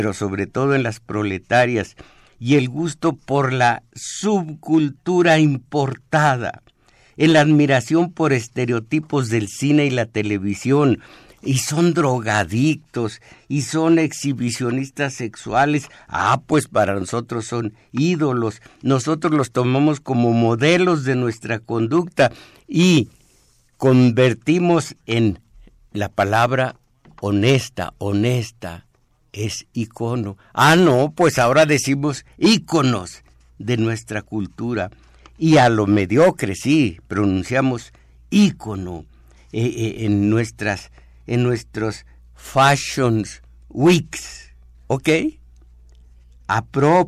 pero sobre todo en las proletarias, y el gusto por la subcultura importada, en la admiración por estereotipos del cine y la televisión, y son drogadictos, y son exhibicionistas sexuales. Pues para nosotros son ídolos, nosotros los tomamos como modelos de nuestra conducta, y convertimos en la palabra honesta es icono. No, pues ahora decimos íconos de nuestra cultura. Y a lo mediocre, sí, pronunciamos ícono en nuestros fashions weeks, ¿ok? A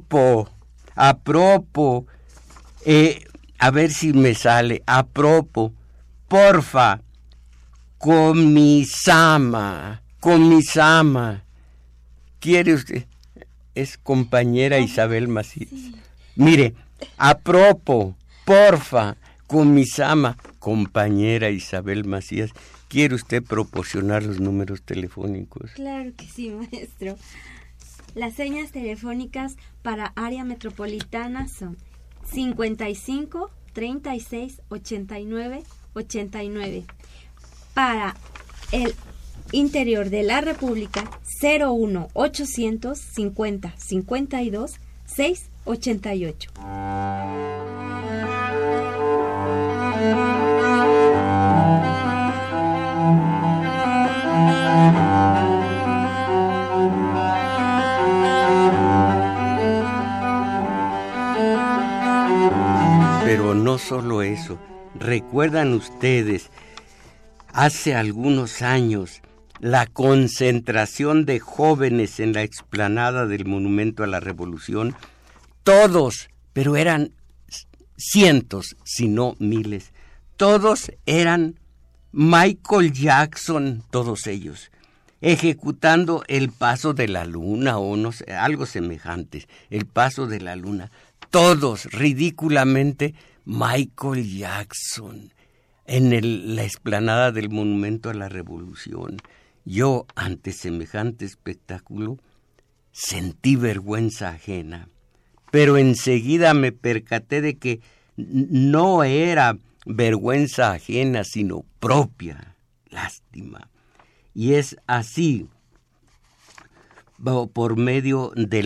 ver si me sale, porfa, comisama, ¿quiere usted? Es compañera Isabel Macías. Sí. Mire, porfa, comisama, compañera Isabel Macías, ¿quiere usted proporcionar los números telefónicos? Claro que sí, maestro. Las señas telefónicas para área metropolitana son 55 36 89 89. Para el interior de la República, 01 800 50 52 688. Pero no solo eso. ¿Recuerdan ustedes, hace algunos años, la concentración de jóvenes en la explanada del Monumento a la Revolución? Todos, pero eran cientos, si no miles, todos eran Michael Jackson, todos ellos, ejecutando el paso de la luna o no sé, algo semejante, el paso de la luna. Todos, ridículamente, Michael Jackson, en la explanada del Monumento a la Revolución. Yo, ante semejante espectáculo, sentí vergüenza ajena, pero enseguida me percaté de que no era vergüenza ajena, sino propia. Lástima. Y es así, por medio de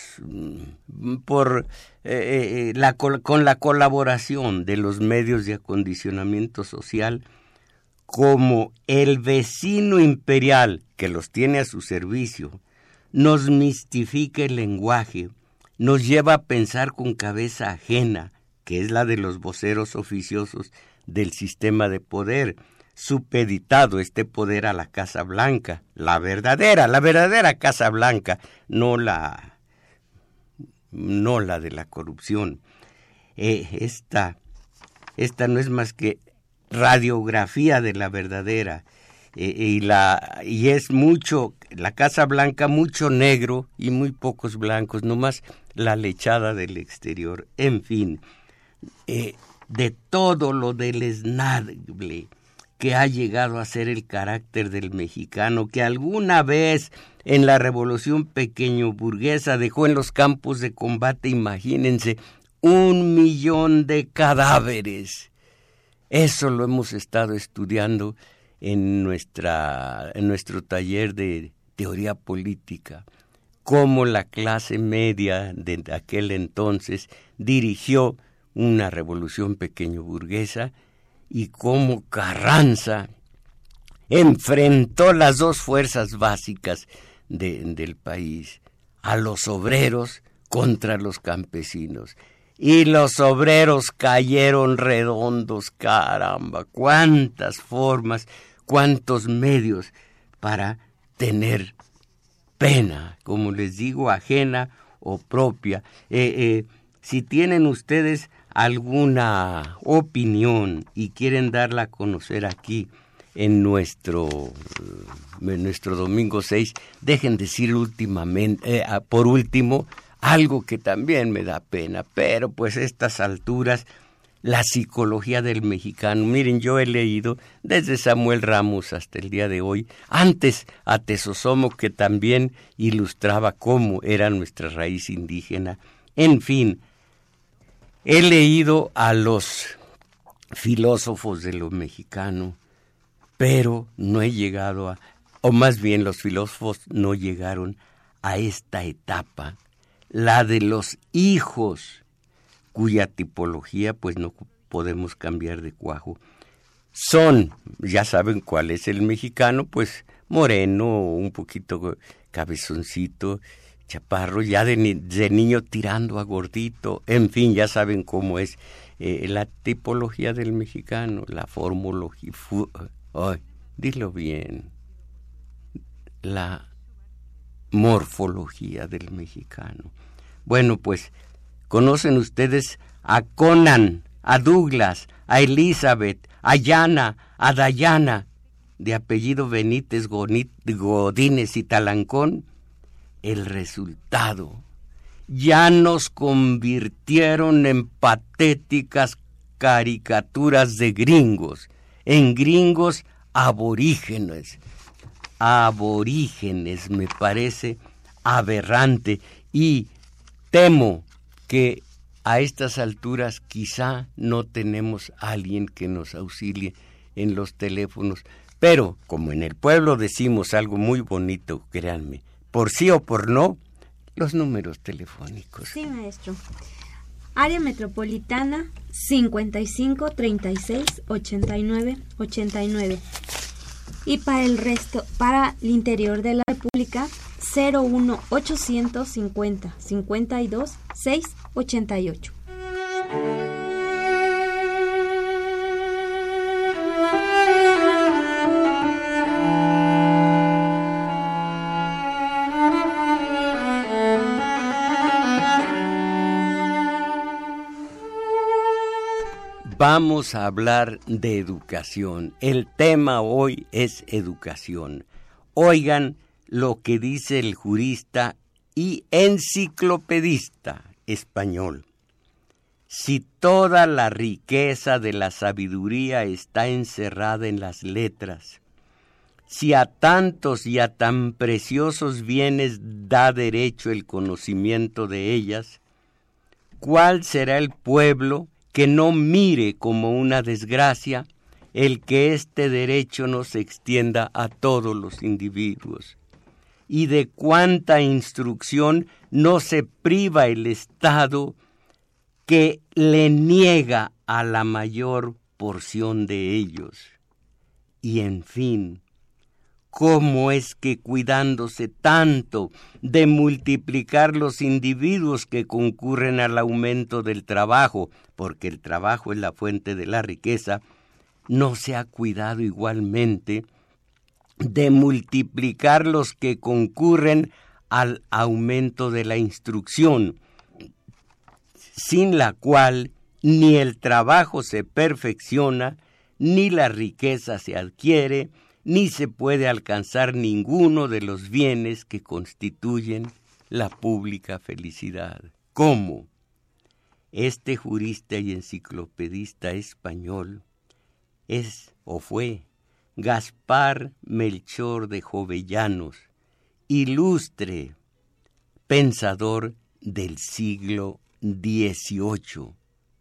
con la colaboración de los medios de acondicionamiento social, como el vecino imperial que los tiene a su servicio nos mistifica el lenguaje, nos lleva a pensar con cabeza ajena, que es la de los voceros oficiosos del sistema de poder, supeditado este poder a la Casa Blanca, la verdadera Casa Blanca, no la de la corrupción. Esta no es más que radiografía de la verdadera, y es mucho, la Casa Blanca, mucho negro y muy pocos blancos, nomás la lechada del exterior. En fin, de todo lo deleznable que ha llegado a ser el carácter del mexicano, que alguna vez en la revolución pequeño burguesa dejó en los campos de combate, imagínense, 1 millón de cadáveres. Eso lo hemos estado estudiando en nuestro taller de teoría política, cómo la clase media de aquel entonces dirigió una revolución pequeño burguesa y cómo Carranza enfrentó las dos fuerzas básicas del país, a los obreros contra los campesinos. Y los obreros cayeron redondos, caramba, cuántas formas, cuántos medios para tener pena, como les digo, ajena o propia. Si tienen ustedes alguna opinión y quieren darla a conocer aquí en nuestro domingo 6, dejen decir por último algo que también me da pena, pero pues a estas alturas la psicología del mexicano. Miren, yo he leído desde Samuel Ramos hasta el día de hoy, antes a Tesosomo, que también ilustraba cómo era nuestra raíz indígena. En fin, he leído a los filósofos de lo mexicano, pero no he llegado o más bien los filósofos no llegaron a esta etapa, la de los hijos, cuya tipología pues no podemos cambiar de cuajo. Son, ya saben cuál es el mexicano, pues moreno, un poquito cabezoncito, chaparro, ya de niño tirando a gordito, en fin, ya saben cómo es la tipología del mexicano, la formología, dilo bien, la morfología del mexicano. Bueno, pues, ¿conocen ustedes a Conan, a Douglas, a Elizabeth, a Yana, a Dayana, de apellido Benítez, Godínez y Talancón? El resultado: ya nos convirtieron en patéticas caricaturas de gringos, en gringos aborígenes. Aborígenes me parece aberrante y temo que a estas alturas quizá no tenemos a alguien que nos auxilie en los teléfonos. Pero, como en el pueblo decimos algo muy bonito, créanme, por sí o por no, los números telefónicos. Sí, maestro. Área metropolitana 55 36 89 89. Y para el resto, para el interior de la República, 01 850 52 6 88. Vamos a hablar de educación. El tema hoy es educación. Oigan lo que dice el jurista y enciclopedista español. Si toda la riqueza de la sabiduría está encerrada en las letras, si a tantos y a tan preciosos bienes da derecho el conocimiento de ellas, ¿cuál será el pueblo que no mire como una desgracia el que este derecho no se extienda a todos los individuos? ¿Y de cuánta instrucción no se priva el Estado que le niega a la mayor porción de ellos? Y en fin, ¿cómo es que cuidándose tanto de multiplicar los individuos que concurren al aumento del trabajo, porque el trabajo es la fuente de la riqueza, no se ha cuidado igualmente de multiplicar los que concurren al aumento de la instrucción, sin la cual ni el trabajo se perfecciona, ni la riqueza se adquiere, ni se puede alcanzar ninguno de los bienes que constituyen la pública felicidad? ¿Cómo? Este jurista y enciclopedista español es o fue Gaspar Melchor de Jovellanos, ilustre pensador del siglo XVIII,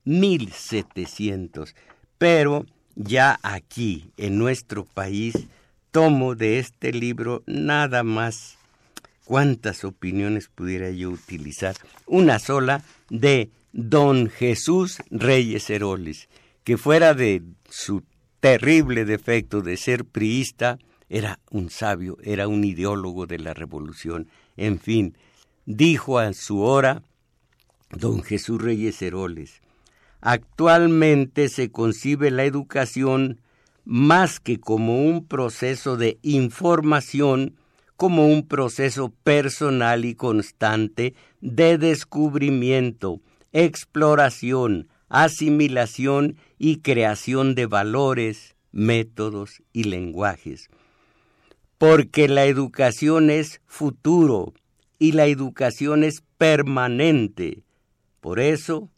1700, pero ya aquí, en nuestro país, tomo de este libro nada más, ¿cuántas opiniones pudiera yo utilizar? Una sola, de don Jesús Reyes Heroles, que fuera de su terrible defecto de ser priista, era un sabio, era un ideólogo de la revolución. En fin, dijo a su hora don Jesús Reyes Heroles: actualmente se concibe la educación más que como un proceso de información, como un proceso personal y constante de descubrimiento, exploración, asimilación y creación de valores, métodos y lenguajes. Porque la educación es futuro y la educación es permanente. Por eso,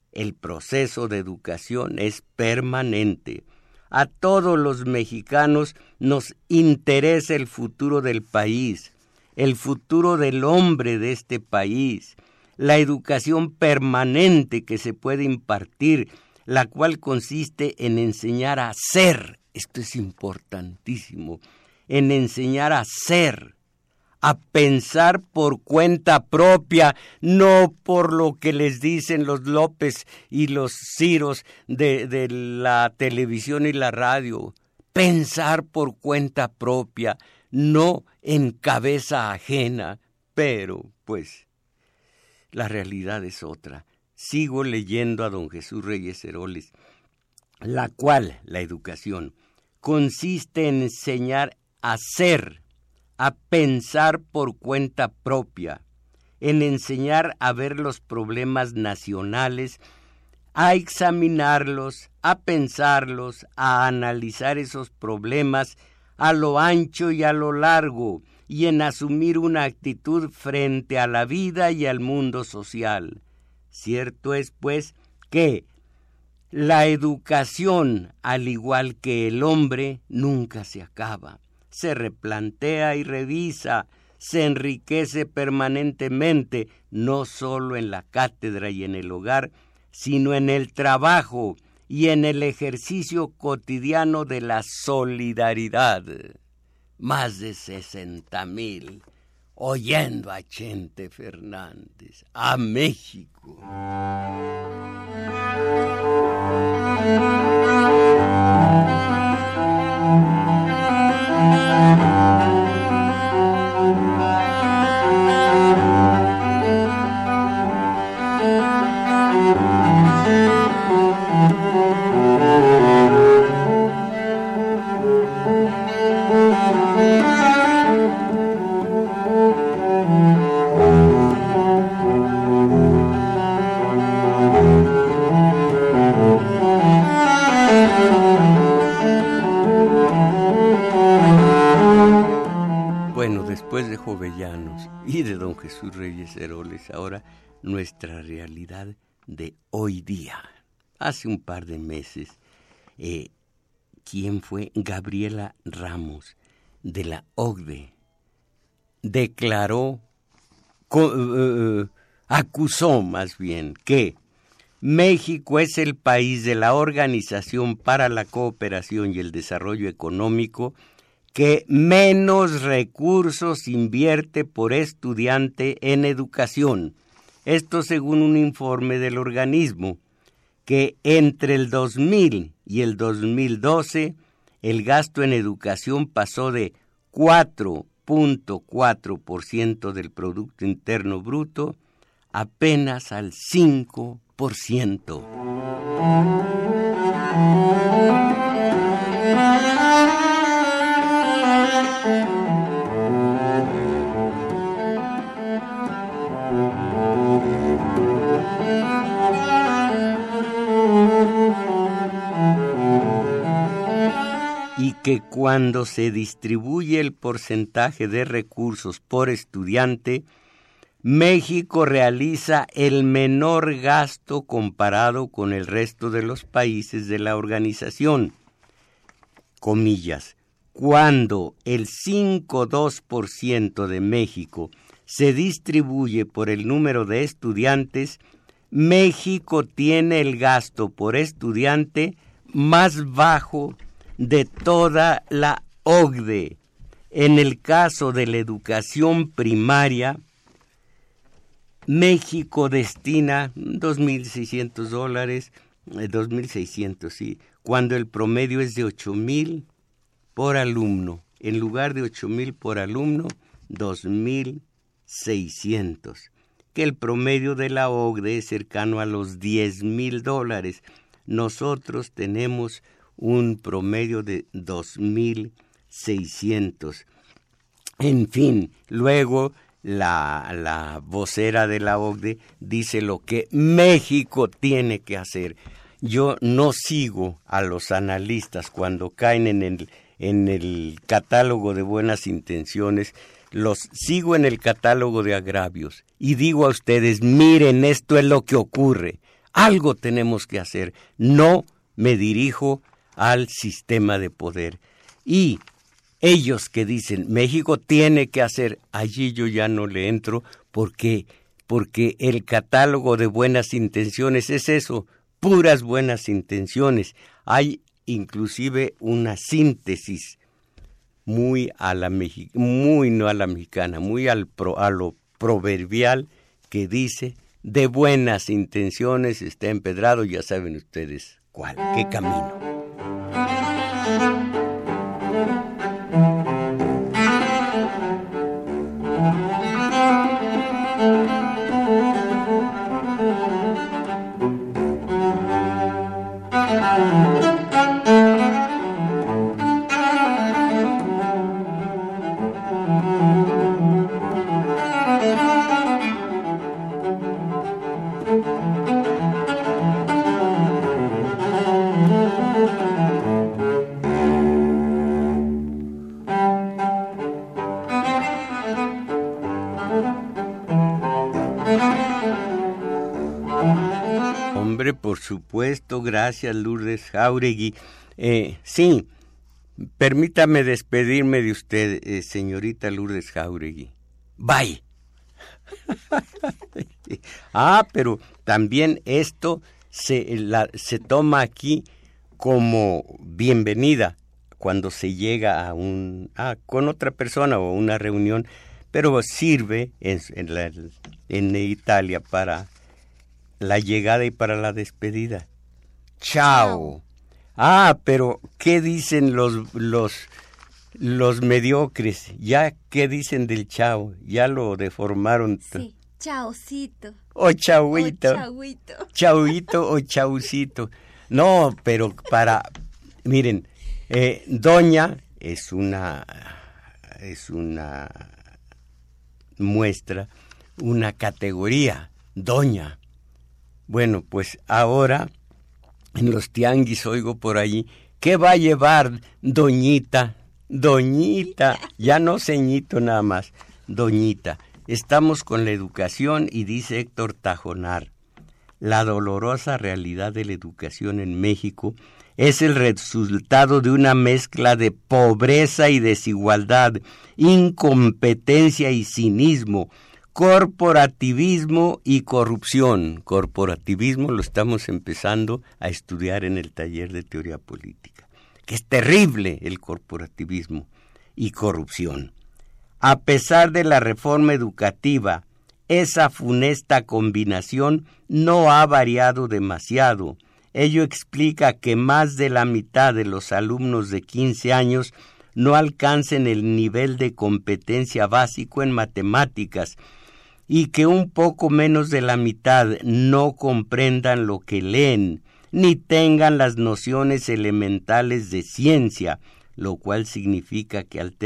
el proceso de educación es permanente. A todos los mexicanos nos interesa el futuro del país, el futuro del hombre de este país, la educación permanente que se puede impartir, la cual consiste en enseñar a ser, esto es importantísimo, en enseñar a ser, a pensar por cuenta propia, no por lo que les dicen los López y los Ciros de la televisión y la radio. Pensar por cuenta propia, no en cabeza ajena, pero pues la realidad es otra. Sigo leyendo a don Jesús Reyes Heroles, la cual, la educación, consiste en enseñar a ser, a pensar por cuenta propia, en enseñar a ver los problemas nacionales, a examinarlos, a pensarlos, a analizar esos problemas a lo ancho y a lo largo, y en asumir una actitud frente a la vida y al mundo social. Cierto es, pues, que la educación, al igual que el hombre, nunca se acaba. Se replantea y revisa, se enriquece permanentemente, no solo en la cátedra y en el hogar, sino en el trabajo y en el ejercicio cotidiano de la solidaridad. Más de 60,000 oyendo a Chente Fernández, a México. Después de Jovellanos y de don Jesús Reyes Heroles, ahora nuestra realidad de hoy día. Hace un par de meses, ¿quién fue? Gabriela Ramos, de la OCDE, declaró, acusó más bien, que México es el país de la Organización para la Cooperación y el Desarrollo Económico que menos recursos invierte por estudiante en educación. Esto según un informe del organismo, que entre el 2000 y el 2012 el gasto en educación pasó de 4.4% del Producto Interno Bruto apenas al 5%. Y que cuando se distribuye el porcentaje de recursos por estudiante, México realiza el menor gasto comparado con el resto de los países de la organización. Comillas, cuando el 5,2% de México se distribuye por el número de estudiantes, México tiene el gasto por estudiante más bajo de toda la OCDE. En el caso de la educación primaria, México destina $2,600, 2,600, sí, cuando el promedio es de 8,000 por alumno. En lugar de 8,000 por alumno, 2,600. Que el promedio de la OCDE es cercano a los $10,000. Nosotros tenemos un promedio de 2,600. En fin, luego la vocera de la OCDE dice lo que México tiene que hacer. Yo no sigo a los analistas cuando caen en el catálogo de buenas intenciones, los sigo en el catálogo de agravios y digo a ustedes, miren, esto es lo que ocurre. Algo tenemos que hacer. No me dirijo al sistema de poder. Y ellos que dicen, México tiene que hacer, allí yo ya no le entro, porque el catálogo de buenas intenciones es eso, puras buenas intenciones. Hay inclusive una síntesis muy no a la mexicana, muy a lo proverbial, que dice, de buenas intenciones está empedrado, ya saben ustedes cuál, qué camino. Hombre, por supuesto, gracias Lourdes Jáuregui. Sí, permítame despedirme de usted, señorita Lourdes Jáuregui. Bye. Pero también esto se toma aquí como bienvenida cuando se llega con otra persona o una reunión, pero sirve en Italia para la llegada y para la despedida. Chao. Pero ¿qué dicen los mediocres? ¿Ya qué dicen del chao? Ya lo deformaron. Sí, chaocito. O chauito. O chauito. Chauito o chaucito. No, pero miren, doña es una muestra, una categoría, doña. Bueno, pues ahora en los tianguis oigo por ahí, ¿qué va a llevar doñita? Doñita, ya no ceñito nada más, doñita. Estamos con la educación y dice Héctor Tajonar, la dolorosa realidad de la educación en México es el resultado de una mezcla de pobreza y desigualdad, incompetencia y cinismo, corporativismo y corrupción. Corporativismo lo estamos empezando a estudiar en el taller de teoría política, que es terrible el corporativismo y corrupción. A pesar de la reforma educativa, esa funesta combinación no ha variado demasiado. Ello explica que más de la mitad de los alumnos de 15 años no alcancen el nivel de competencia básico en matemáticas y que un poco menos de la mitad no comprendan lo que leen, ni tengan las nociones elementales de ciencia, lo cual significa que al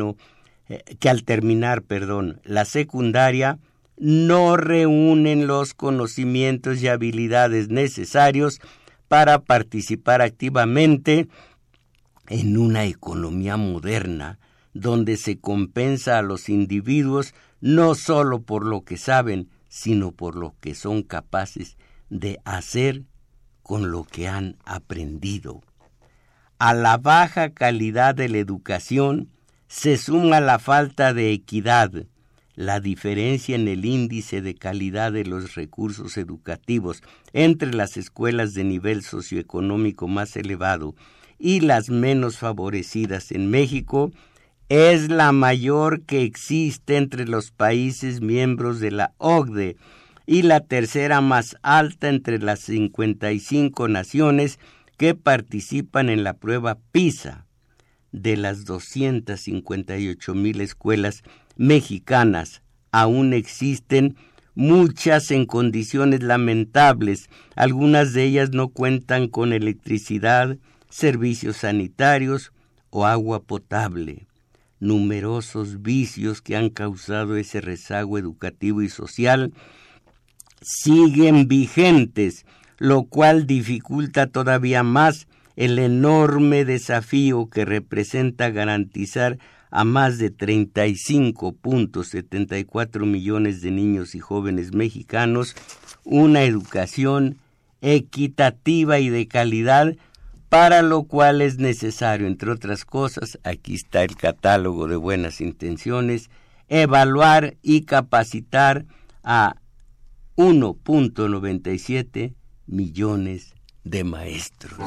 terminar la secundaria no reúnen los conocimientos y habilidades necesarios para participar activamente en una economía moderna, donde se compensa a los individuos no solo por lo que saben, sino por lo que son capaces de hacer con lo que han aprendido. A la baja calidad de la educación se suma la falta de equidad, la diferencia en el índice de calidad de los recursos educativos entre las escuelas de nivel socioeconómico más elevado y las menos favorecidas en México es la mayor que existe entre los países miembros de la OCDE y la tercera más alta entre las 55 naciones que participan en la prueba PISA. De las 258,000 escuelas mexicanas, aún existen muchas en condiciones lamentables. Algunas de ellas no cuentan con electricidad, servicios sanitarios o agua potable. Numerosos vicios que han causado ese rezago educativo y social siguen vigentes, lo cual dificulta todavía más el enorme desafío que representa garantizar a más de 35.74 millones de niños y jóvenes mexicanos una educación equitativa y de calidad, para lo cual es necesario, entre otras cosas, aquí está el catálogo de buenas intenciones, evaluar y capacitar a 1.97 millones de maestros.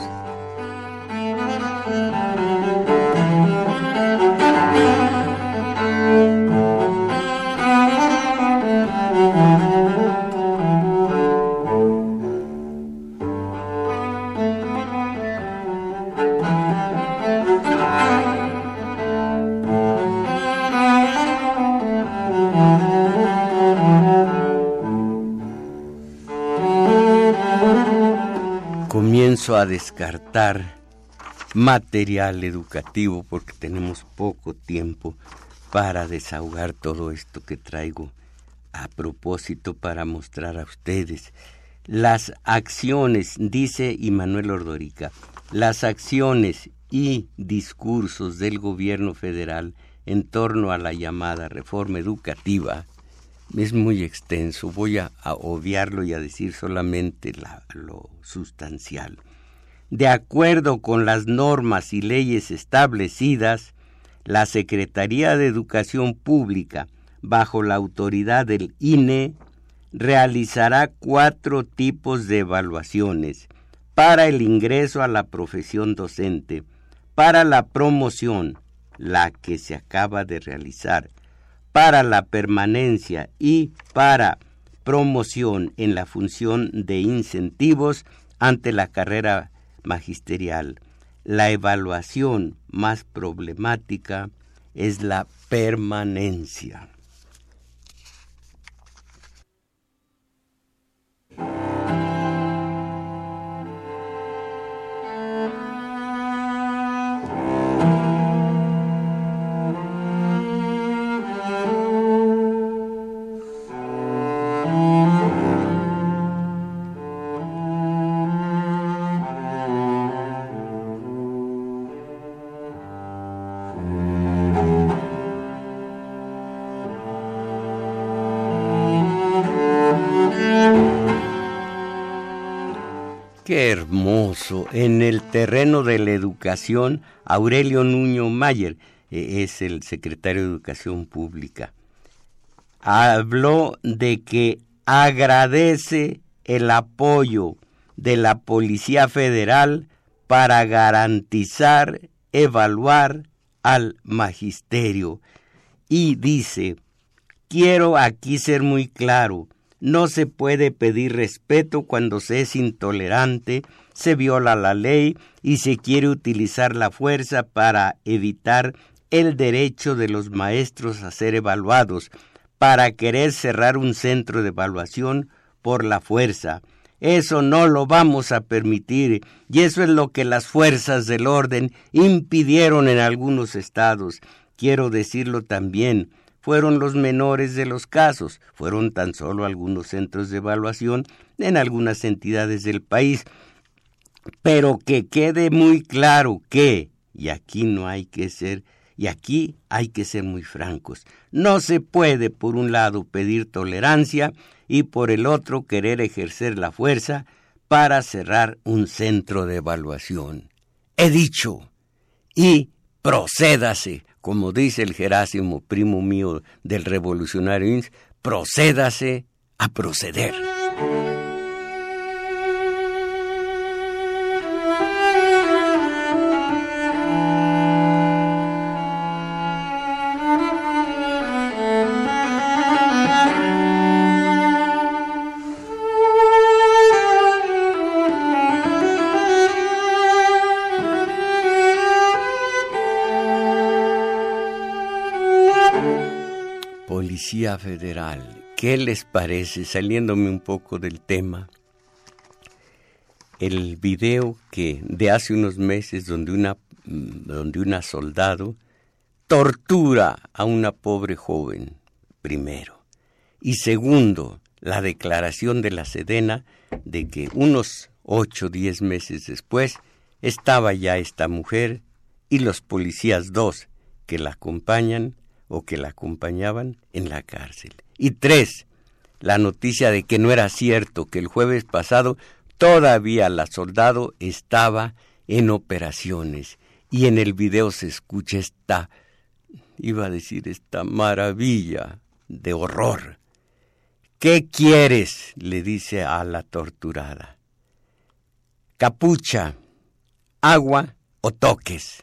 Comienzo a descartar material educativo porque tenemos poco tiempo para desahogar todo esto que traigo a propósito para mostrar a ustedes. Las acciones, dice Immanuel Ordorica, las acciones y discursos del gobierno federal en torno a la llamada reforma educativa es muy extenso. Voy a obviarlo y a decir solamente lo sustancial. De acuerdo con las normas y leyes establecidas, la Secretaría de Educación Pública, bajo la autoridad del INE, realizará 4 tipos de evaluaciones: para el ingreso a la profesión docente, para la promoción, la que se acaba de realizar, para la permanencia y para promoción en la función de incentivos ante la carrera magisterial. La evaluación más problemática es la permanencia. Qué hermoso. En el terreno de la educación, Aurelio Nuño Mayer, es el secretario de Educación Pública, habló de que agradece el apoyo de la Policía Federal para garantizar, evaluar al magisterio. Y dice, quiero aquí ser muy claro, no se puede pedir respeto cuando se es intolerante, se viola la ley y se quiere utilizar la fuerza para evitar el derecho de los maestros a ser evaluados, para querer cerrar un centro de evaluación por la fuerza. Eso no lo vamos a permitir, y eso es lo que las fuerzas del orden impidieron en algunos estados. Quiero decirlo también, fueron los menores de los casos, fueron tan solo algunos centros de evaluación en algunas entidades del país, pero que quede muy claro que, y aquí hay que ser muy francos, no se puede por un lado pedir tolerancia y por el otro querer ejercer la fuerza para cerrar un centro de evaluación. He dicho, y procédase, como dice el Jerásimo, primo mío del revolucionario INS, procédase a proceder. Policía Federal, ¿qué les parece, saliéndome un poco del tema, el video que de hace unos meses donde una soldado tortura a una pobre joven, primero, y segundo, la declaración de la Sedena de que unos 8 o 10 meses después estaba ya esta mujer y los policías 2 que la acompañan o que la acompañaban en la cárcel. Y 3, la noticia de que no era cierto, que el jueves pasado Todavía la soldado estaba en operaciones y en el video se escucha esta maravilla de horror. ¿Qué quieres?, le dice a la torturada. Capucha, agua o toques.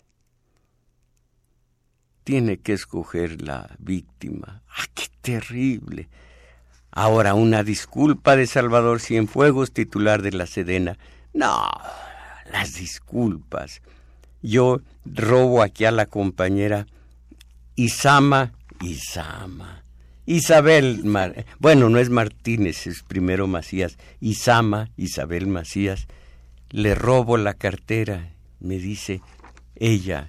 Tiene que escoger la víctima. ¡Ah, qué terrible! Ahora una disculpa de Salvador Cienfuegos, titular de la Sedena. No, las disculpas. Yo robo aquí a la compañera Isabel, bueno, no es Martínez, es primero Macías. Isabel Macías, le robo la cartera. Me dice ella,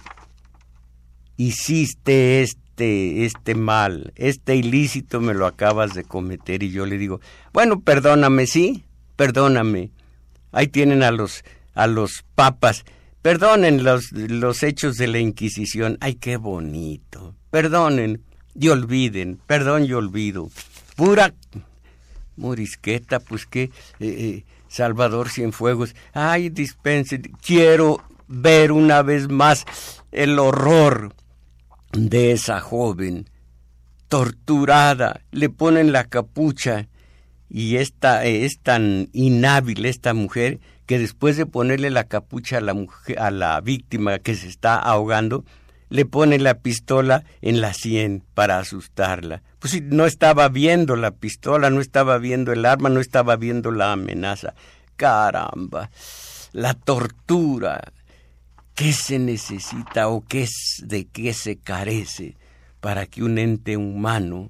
hiciste este mal, este ilícito me lo acabas de cometer. Y yo le digo, bueno, perdóname, sí, perdóname. Ahí tienen a los papas. Perdonen los hechos de la Inquisición. Ay, qué bonito. Perdonen y olviden. Perdón y olvido. Pura morisqueta, pues que Salvador Cienfuegos. Ay, dispense. Quiero ver una vez más el horror de esa joven torturada. Le ponen la capucha y es tan inhábil esta mujer que después de ponerle la capucha a la víctima que se está ahogando, le pone la pistola en la sien para asustarla. Pues si no estaba viendo la pistola, no estaba viendo el arma, no estaba viendo la amenaza. Caramba, la tortura. ¿Qué se necesita o de qué se carece para que un ente humano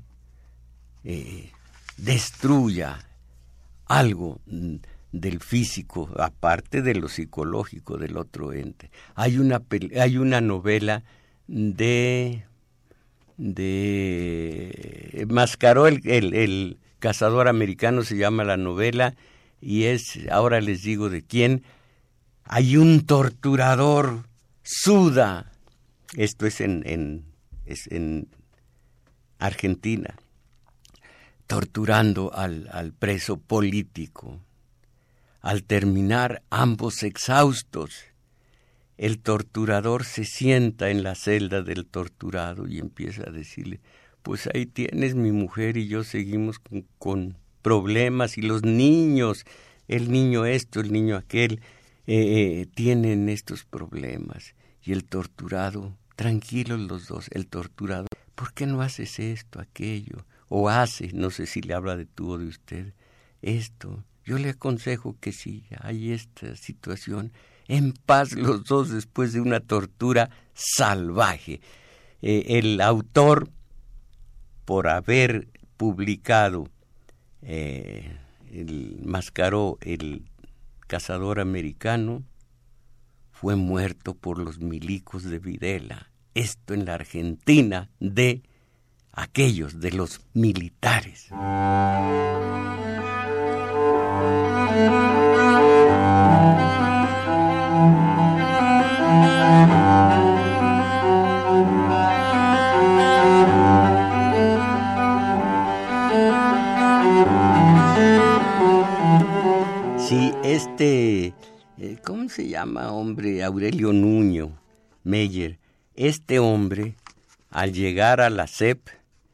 destruya algo del físico, aparte de lo psicológico del otro ente? Hay una novela de Mascaró, el cazador americano, se llama la novela, y ahora les digo de quién. Hay un torturador, Suda, esto es en Argentina, torturando al preso político. Al terminar, ambos exhaustos, el torturador se sienta en la celda del torturado y empieza a decirle, pues ahí tienes, mi mujer y yo seguimos con problemas, y los niños, el niño esto, el niño aquel, tienen estos problemas. Y el torturado, tranquilos los dos, el torturado, ¿por qué no haces esto, aquello? O no sé si le habla de tú o de usted, esto. Yo le aconsejo que si hay esta situación, en paz los dos después de una tortura salvaje. El autor, por haber publicado Mascaró, el cazador americano, fue muerto por los milicos de Videla. Esto en la Argentina de los militares. Sí, ¿cómo se llama, hombre? Aurelio Nuño Meyer. Este hombre, al llegar a la SEP,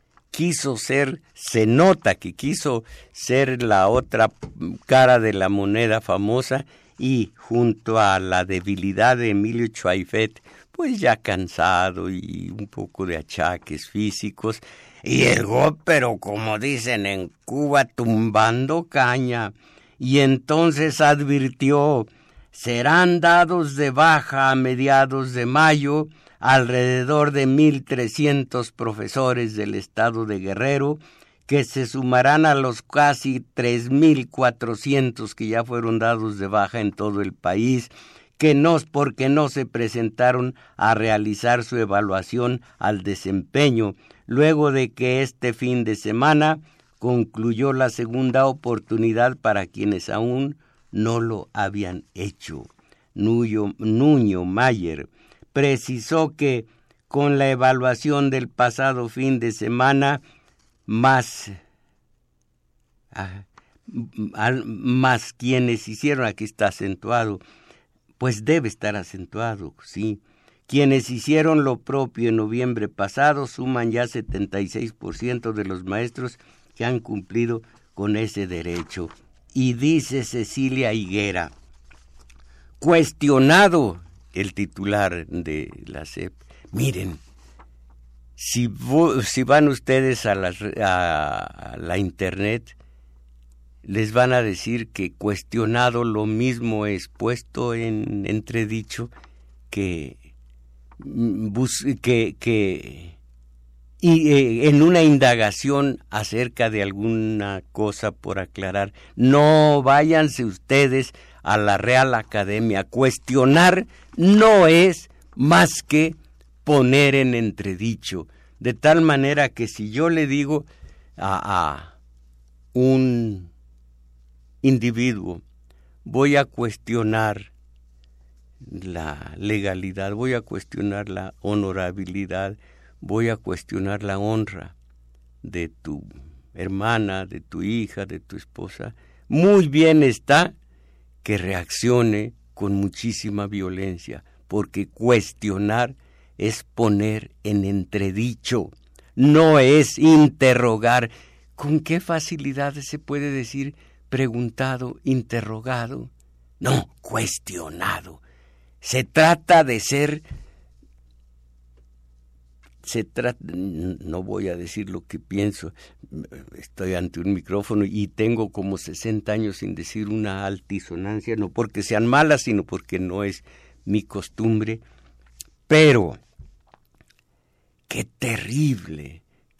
se nota que quiso ser la otra cara de la moneda famosa, y junto a la debilidad de Emilio Chuaifet, pues ya cansado y un poco de achaques físicos, llegó, pero como dicen en Cuba, tumbando caña. Y entonces advirtió, serán dados de baja a mediados de mayo alrededor de 1,300 profesores del estado de Guerrero, que se sumarán a los casi 3,400 que ya fueron dados de baja en todo el país, porque no se presentaron a realizar su evaluación al desempeño, luego de que este fin de semana concluyó la segunda oportunidad para quienes aún no lo habían hecho. Nuño Mayer precisó que con la evaluación del pasado fin de semana, más quienes hicieron, aquí está acentuado, pues debe estar acentuado, sí. Quienes hicieron lo propio en noviembre pasado suman ya 76% de los maestros que han cumplido con ese derecho. Y dice Cecilia Higuera, cuestionado el titular de la SEP, miren, si van ustedes a la internet, les van a decir que cuestionado lo mismo es puesto en entredicho que en una indagación acerca de alguna cosa por aclarar. No váyanse ustedes a la Real Academia. Cuestionar no es más que poner en entredicho, de tal manera que si yo le digo a un individuo, voy a cuestionar la legalidad, voy a cuestionar la honorabilidad, voy a cuestionar la honra de tu hermana, de tu hija, de tu esposa, muy bien está que reaccione con muchísima violencia, porque cuestionar es poner en entredicho, no es interrogar. ¿Con qué facilidad se puede decir preguntado, interrogado? No, cuestionado. Se trata de ser, no voy a decir lo que pienso, estoy ante un micrófono y tengo como 60 años sin decir una altisonancia, no porque sean malas, sino porque no es mi costumbre, pero qué terrible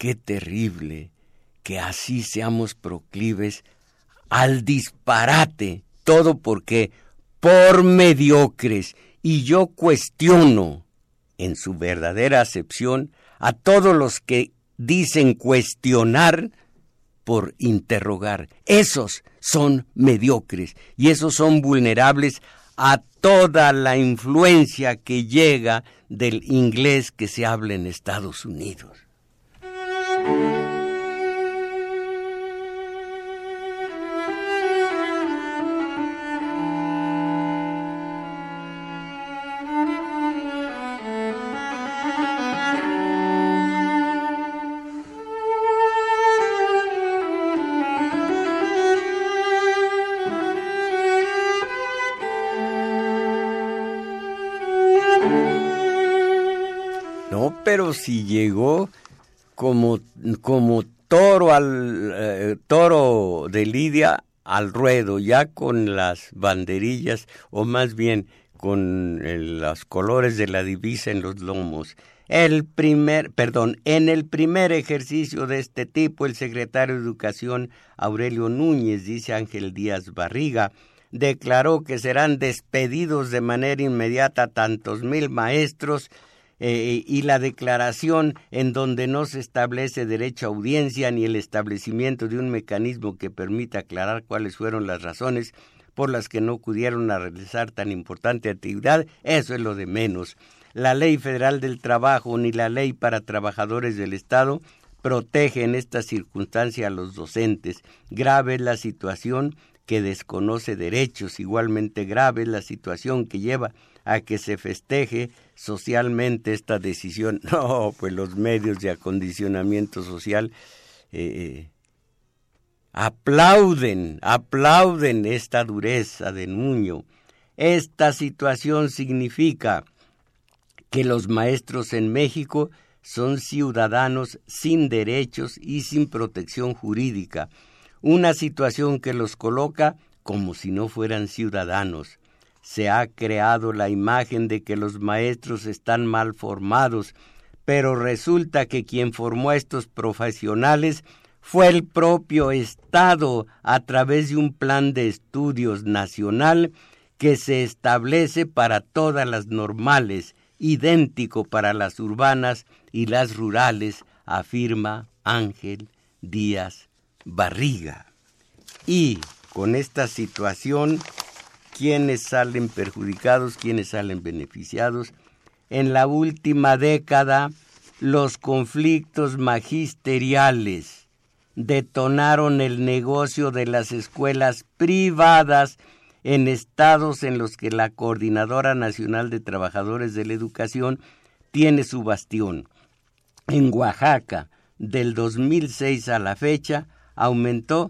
que así seamos proclives al disparate, todo porque por mediocres, y yo cuestiono en su verdadera acepción a todos los que dicen cuestionar por interrogar. Esos son mediocres y esos son vulnerables a toda la influencia que llega del inglés que se habla en Estados Unidos. Pero si llegó como toro de lidia al ruedo, ya con las banderillas, o más bien con los colores de la divisa en los lomos. En el primer ejercicio de este tipo, el secretario de Educación, Aurelio Núñez, dice Ángel Díaz Barriga, declaró que serán despedidos de manera inmediata tantos 1,000 maestros, y la declaración en donde no se establece derecho a audiencia ni el establecimiento de un mecanismo que permita aclarar cuáles fueron las razones por las que no acudieron a realizar tan importante actividad, eso es lo de menos. La Ley Federal del Trabajo ni la Ley para Trabajadores del Estado protege en esta circunstancia a los docentes. Grave es la situación que desconoce derechos, igualmente grave es la situación que lleva a que se festeje socialmente esta decisión. No, pues los medios de acondicionamiento social aplauden esta dureza de Nuño. Esta situación significa que los maestros en México son ciudadanos sin derechos y sin protección jurídica, una situación que los coloca como si no fueran ciudadanos. Se ha creado la imagen de que los maestros están mal formados, pero resulta que quien formó a estos profesionales fue el propio Estado a través de un plan de estudios nacional que se establece para todas las normales, idéntico para las urbanas y las rurales, afirma Ángel Díaz Barriga. Y con esta situación, ¿quiénes salen perjudicados? ¿Quiénes salen beneficiados? En la última década, los conflictos magisteriales detonaron el negocio de las escuelas privadas en estados en los que la Coordinadora Nacional de Trabajadores de la Educación tiene su bastión. En Oaxaca, del 2006 a la fecha, aumentó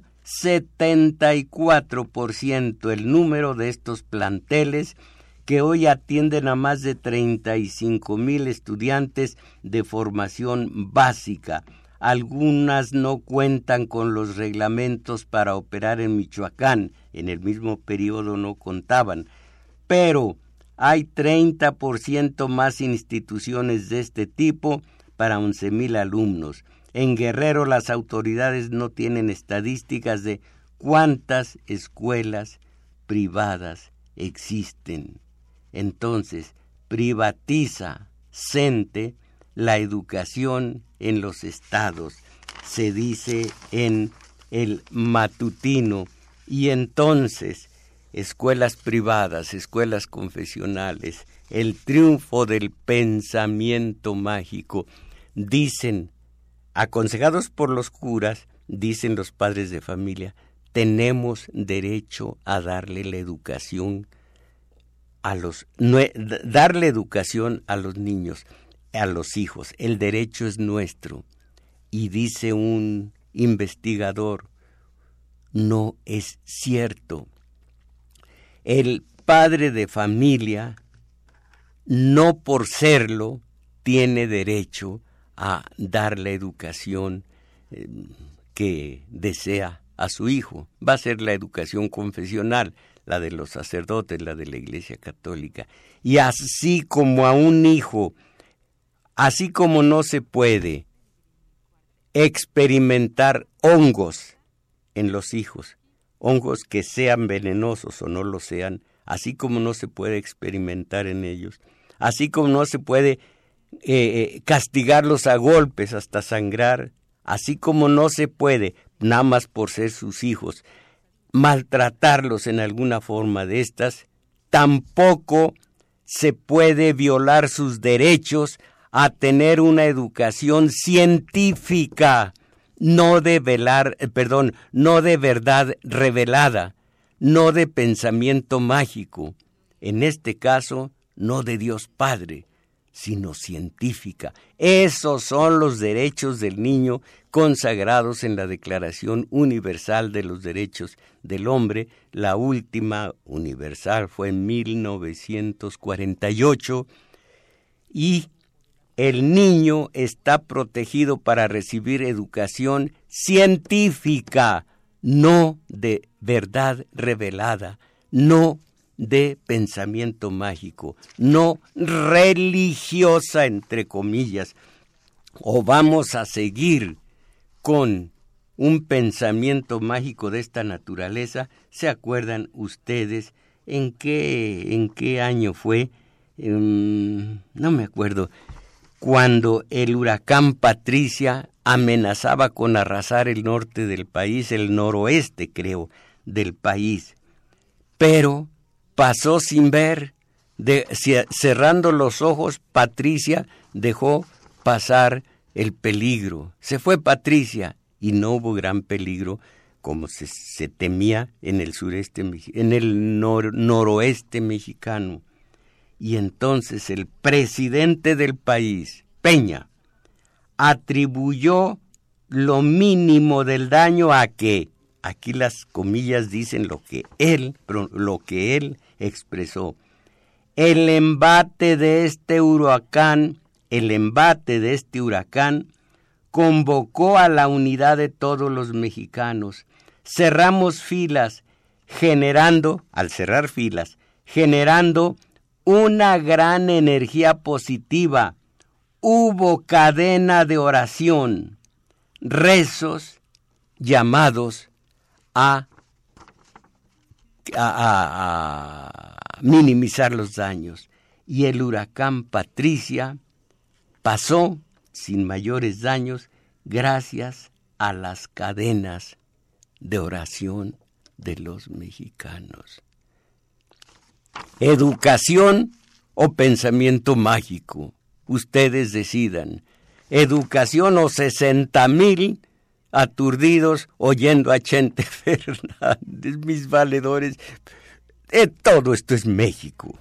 74% el número de estos planteles que hoy atienden a más de 35,000 estudiantes de formación básica. Algunas no cuentan con los reglamentos para operar en Michoacán, en el mismo periodo no contaban, pero hay 30% más instituciones de este tipo para 11,000 alumnos. En Guerrero las autoridades no tienen estadísticas de cuántas escuelas privadas existen. Entonces, privatiza CENTE la educación en los estados, se dice en el matutino, y entonces escuelas privadas, escuelas confesionales, el triunfo del pensamiento mágico, dicen, aconsejados por los curas, dicen los padres de familia, tenemos derecho a darle la educación darle educación a los niños, a los hijos. El derecho es nuestro. Y dice un investigador, no es cierto. El padre de familia, no por serlo, tiene derecho a dar la educación que desea a su hijo. Va a ser la educación confesional, la de los sacerdotes, la de la Iglesia Católica. Y así como a un hijo, así como no se puede experimentar hongos en los hijos, hongos que sean venenosos o no lo sean, así como no se puede experimentar en ellos, así como no se puede castigarlos a golpes hasta sangrar, así como no se puede, nada más por ser sus hijos, maltratarlos en alguna forma de estas, tampoco se puede violar sus derechos a tener una educación científica, no de verdad revelada, no de pensamiento mágico, en este caso no de Dios Padre, sino científica. Esos son los derechos del niño consagrados en la Declaración Universal de los Derechos del Hombre. La última universal fue en 1948 y el niño está protegido para recibir educación científica, no de verdad revelada, no de pensamiento mágico, no religiosa, entre comillas. O vamos a seguir con un pensamiento mágico de esta naturaleza. ¿Se acuerdan ustedes en qué año fue? No me acuerdo. Cuando el huracán Patricia amenazaba con arrasar el norte del país, el noroeste, creo, del país. Pero pasó sin ver, cerrando los ojos, Patricia dejó pasar el peligro. Se fue Patricia y no hubo gran peligro como se temía en el sureste, en el noroeste mexicano. Y entonces el presidente del país, Peña, atribuyó lo mínimo del daño a que, aquí las comillas dicen lo que él expresó, el embate de este huracán convocó a la unidad de todos los mexicanos. Cerramos filas, al cerrar filas, generando una gran energía positiva. Hubo cadena de oración, rezos, llamados a minimizar los daños. Y el huracán Patricia pasó sin mayores daños gracias a las cadenas de oración de los mexicanos. Educación o pensamiento mágico, ustedes decidan. Educación o 60,000 aturdidos oyendo a Chente Fernández, mis valedores. Todo esto es México.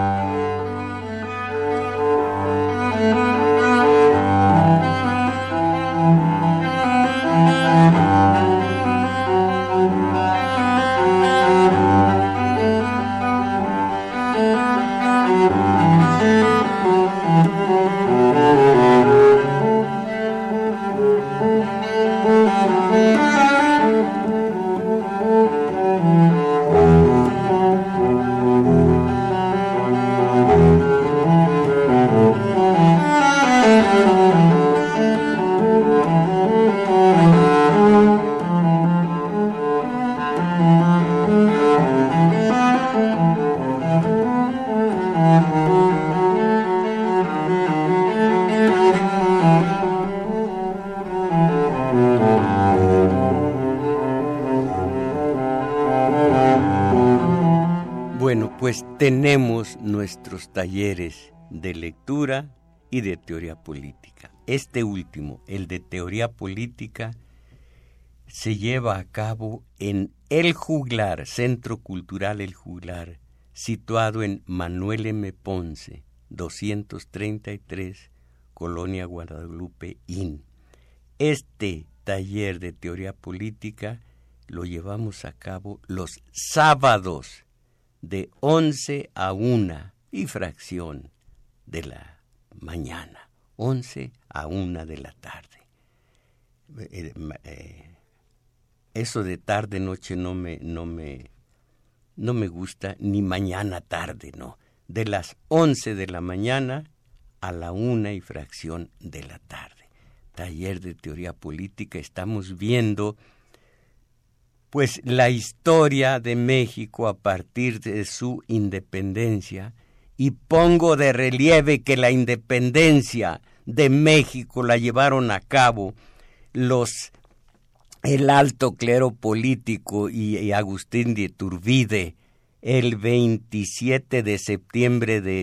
Bueno, pues tenemos nuestros talleres de lectura y de teoría política. Este último, el de teoría política, se lleva a cabo en El Juglar, Centro Cultural El Juglar, situado en Manuel M. Ponce, 233, Colonia Guadalupe, IN. Este taller de teoría política lo llevamos a cabo los sábados de 11 a 1 y fracción de la mañana, 11 a 1 de la tarde. Eso de tarde, noche no me gusta, ni mañana tarde, no. De las 11 de la mañana a la 1 y fracción de la tarde. Taller de teoría política, estamos viendo pues la historia de México a partir de su independencia, y pongo de relieve que la independencia de México la llevaron a cabo el alto clero político y Agustín de Iturbide el 27 de septiembre de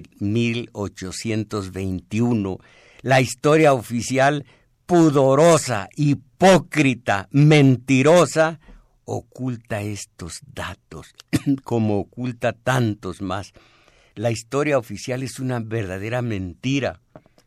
1821. La historia oficial, pudorosa, hipócrita, mentirosa, oculta estos datos, como oculta tantos más. La historia oficial es una verdadera mentira.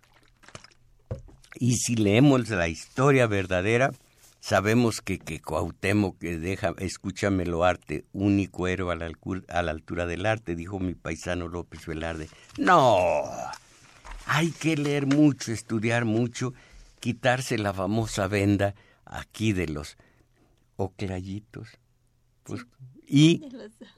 Y si leemos la historia verdadera, sabemos que Cuauhtémoc, que deja, escúchamelo arte, único héroe a la altura del arte, dijo mi paisano López Velarde. No, hay que leer mucho, estudiar mucho, quitarse la famosa venda aquí de los oclayitos, pues, y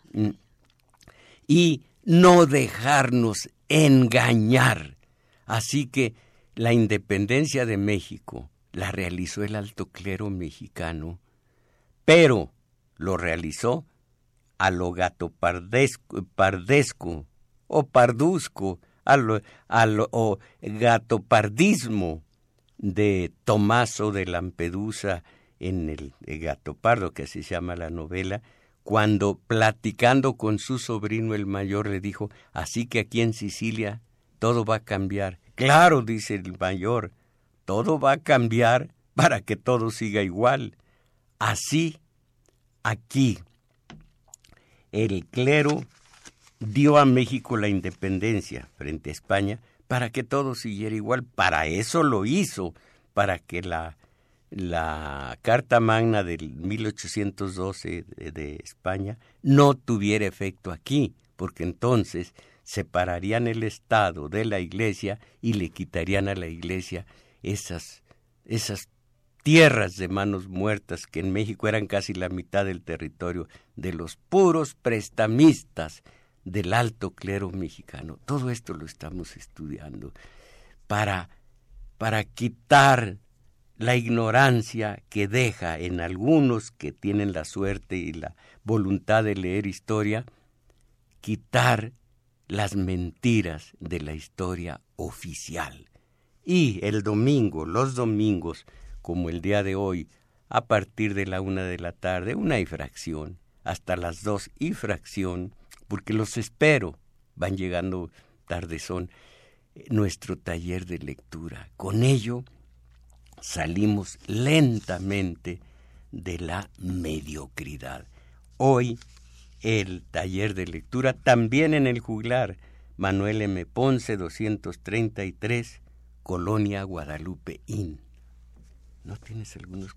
no dejarnos engañar. Así que la independencia de México la realizó el alto clero mexicano, pero lo realizó a lo gatopardesco o parduzco, o gatopardismo de Tomaso de Lampedusa en el Gato Pardo, que así se llama la novela, cuando platicando con su sobrino el mayor le dijo: así que aquí en Sicilia todo va a cambiar. Claro, dice el mayor, todo va a cambiar para que todo siga igual. Así, aquí, el clero dio a México la independencia frente a España para que todo siguiera igual. Para eso lo hizo, para que la Carta Magna del 1812 de España no tuviera efecto aquí, porque entonces separarían el Estado de la Iglesia y le quitarían a la Iglesia esas tierras de manos muertas que en México eran casi la mitad del territorio de los puros prestamistas del alto clero mexicano. Todo esto lo estamos estudiando para quitar la ignorancia que deja en algunos que tienen la suerte y la voluntad de leer historia, quitar las mentiras de la historia oficial. Y los domingos, como el día de hoy, a partir de la 1 de la tarde, 1 y fracción, hasta las 2 y fracción, porque los espero, van llegando tardezón, nuestro taller de lectura. Con ello, salimos lentamente de la mediocridad. Hoy, el taller de lectura, también en el juglar, Manuel M. Ponce, 233, Colonia Guadalupe Inn. ¿No tienes algunos?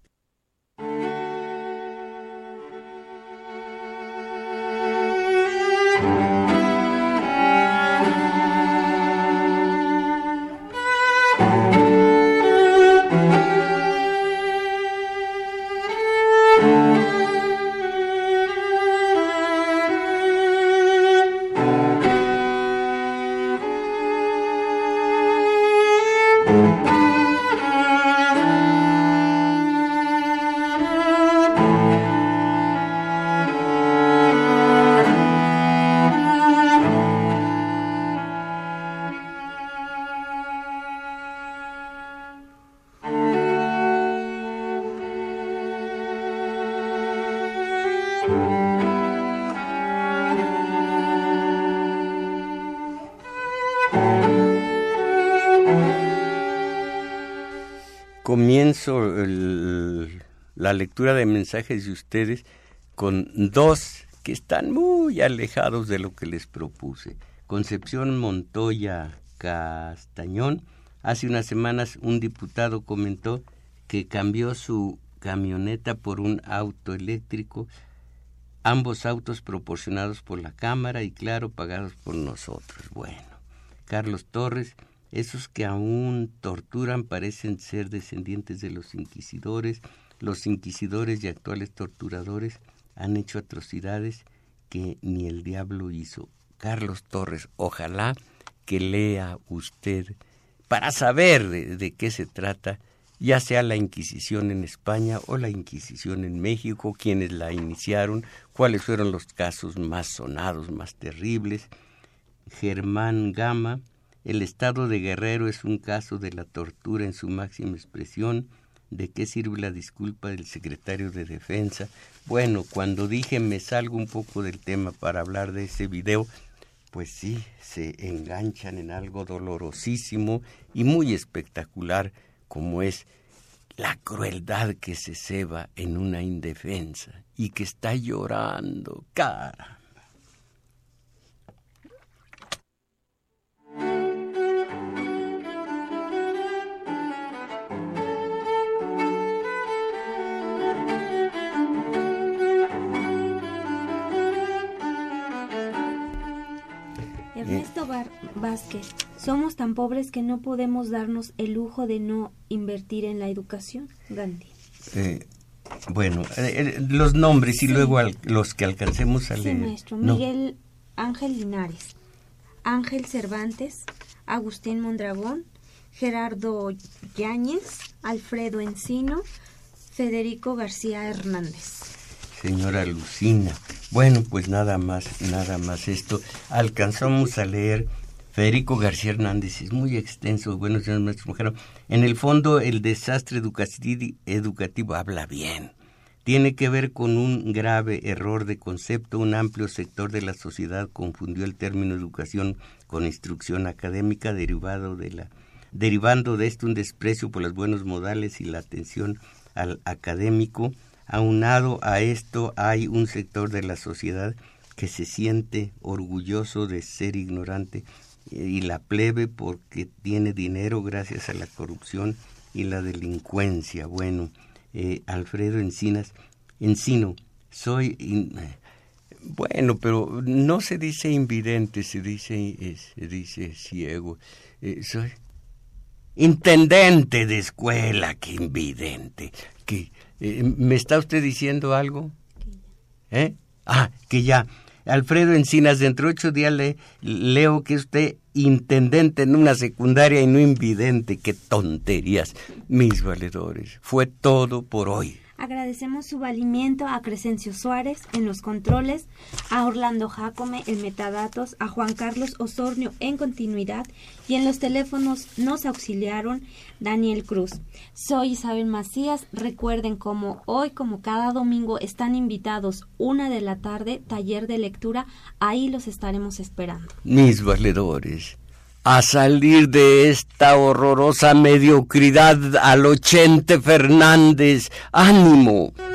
Comienzo la lectura de mensajes de ustedes con dos que están muy alejados de lo que les propuse. Concepción Montoya Castañón. Hace unas semanas un diputado comentó que cambió su camioneta por un auto eléctrico, ambos autos proporcionados por la Cámara y, claro, pagados por nosotros. Bueno, Carlos Torres. Esos que aún torturan parecen ser descendientes de los inquisidores. Los inquisidores y actuales torturadores han hecho atrocidades que ni el diablo hizo. Carlos Torres, ojalá que lea usted para saber de qué se trata, ya sea la Inquisición en España o la Inquisición en México, quiénes la iniciaron, cuáles fueron los casos más sonados, más terribles. Germán Gama. El estado de Guerrero es un caso de la tortura en su máxima expresión. ¿De qué sirve la disculpa del secretario de Defensa? Bueno, cuando dije me salgo un poco del tema para hablar de ese video, pues sí, se enganchan en algo dolorosísimo y muy espectacular, como es la crueldad que se ceba en una indefensa y que está llorando, cara. Ernesto Vázquez, somos tan pobres que no podemos darnos el lujo de no invertir en la educación. Gandhi. Los nombres y sí. Luego los que alcancemos a leer. Sí, maestro. Miguel Ángel Linares, Ángel Cervantes, Agustín Mondragón, Gerardo Yáñez, Alfredo Encino, Federico García Hernández. Señora Lucina. Bueno, pues nada más esto. Alcanzamos a leer Federico García Hernández, es muy extenso. Bueno, señor maestro Mujero, en el fondo el desastre educativo habla bien. Tiene que ver con un grave error de concepto. Un amplio sector de la sociedad confundió el término educación con instrucción académica, derivando de esto un desprecio por los buenos modales y la atención al académico. Aunado a esto, hay un sector de la sociedad que se siente orgulloso de ser ignorante y la plebe porque tiene dinero gracias a la corrupción y la delincuencia. Bueno, Alfredo Encino, bueno, pero no se dice invidente, se dice ciego. Soy intendente de escuela, que invidente. ¿Me está usted diciendo algo? Que ya. Alfredo Encinas, dentro de 8 días leo que usted intendente en una secundaria y no invidente. ¡Qué tonterías! Mis valedores, fue todo por hoy. Agradecemos su valimiento a Crescencio Suárez en los controles, a Orlando Jácome en metadatos, a Juan Carlos Osornio en continuidad y en los teléfonos nos auxiliaron Daniel Cruz. Soy Isabel Macías. Recuerden, como hoy, como cada domingo, están invitados 1:00 p.m, taller de lectura. Ahí los estaremos esperando. Mis valedores, a salir de esta horrorosa mediocridad al 80 Fernández. ¡Ánimo!